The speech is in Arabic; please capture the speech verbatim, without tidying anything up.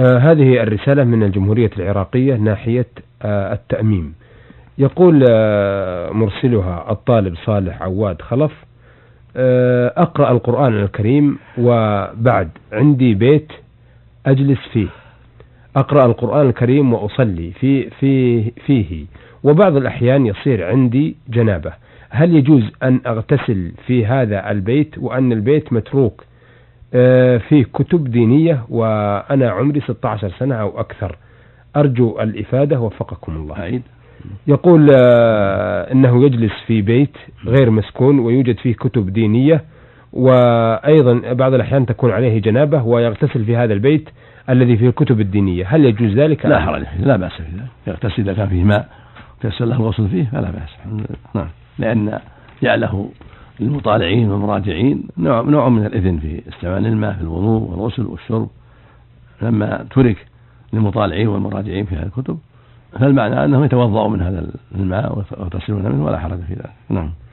آه هذه الرسالة من الجمهورية العراقية ناحية آه التأميم. يقول آه مرسلها الطالب صالح عواد خلف: آه أقرأ القرآن الكريم وبعد عندي بيت أجلس فيه، أقرأ القرآن الكريم وأصلي في في فيه، وبعض الأحيان يصير عندي جنابة. هل يجوز أن أغتسل في هذا البيت وأن البيت متروك فيه كتب دينية وأنا عمري ستة عشر سنة أو أكثر؟ أرجو الإفادة وفقكم الله. يقول إنه يجلس في بيت غير مسكون ويوجد فيه كتب دينية، وأيضا بعض الأحيان تكون عليه جنابة ويغتسل في هذا البيت الذي فيه الكتب الدينية. هل يجوز ذلك؟ لا حرج، لا بأس في ذلك. يغتسل إذا كان فيه ماء تيسر له الغسل فيه فلا بأس. نعم، لأن جعله للمطالعين والمراجعين نوع نوع من الإذن في استعمال الماء في الوضوء والغسل والشرب. لما ترك للمطالعين والمراجعين في هذه الكتب فالمعنى أنهم يتوضأوا من هذا الماء ويغتسلون منه ولا حرج في ذلك. نعم.